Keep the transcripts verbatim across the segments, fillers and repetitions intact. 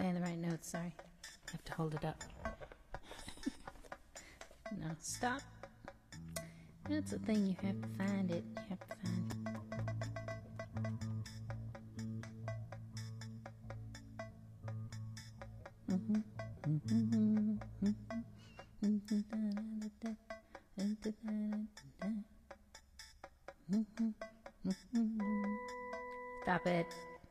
playing the right notes, sorry. I have to hold it up. No, stop. That's the thing, you have to find it. You have to find it. Mm-hmm. Mm-hmm. Mm-hmm. Stop it.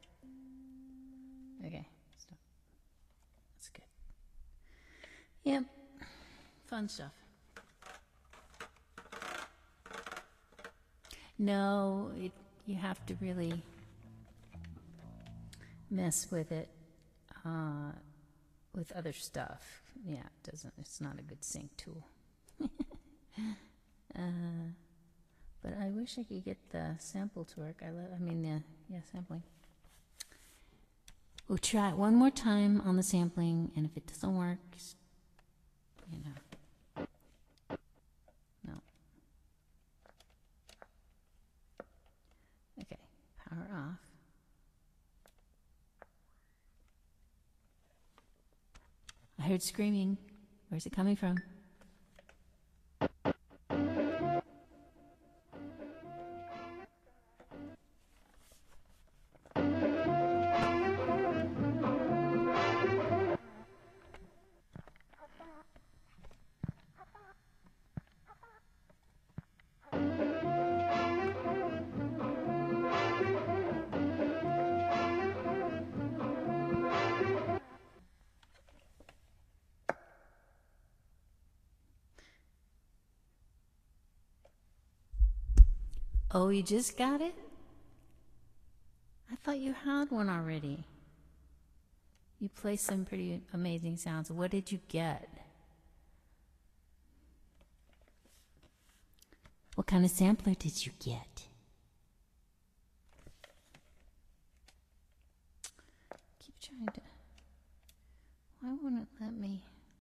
Okay, stop. That's good. Yep, fun stuff. No, it, you have to really mess with it uh, with other stuff. Yeah, it doesn't. It's not a good sync tool. uh, but I wish I could get the sample to work. I love. I mean, the yeah, sampling. We'll try it one more time on the sampling, and if it doesn't work, you know, no. Okay, power off. I heard screaming. Where's it coming from? Oh, you just got it? I thought you had one already. You play some pretty amazing sounds. What did you get? What kind of sampler did you get?